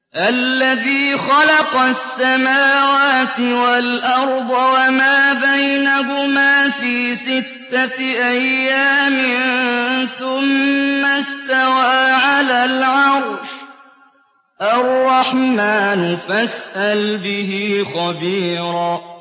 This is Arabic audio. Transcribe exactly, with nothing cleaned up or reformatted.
الَّذِي خَلَقَ السَّمَاوَاتِ وَالْأَرْضَ وَمَا بَيْنَهُمَا فِي سِتَّةِ أَيَّامٍ ثُمَّ اسْتَوَىٰ عَلَى الْعَرْشِ ۚ الرَّحْمَٰنُ فَاسْأَلْ بِهِ خَبِيرًا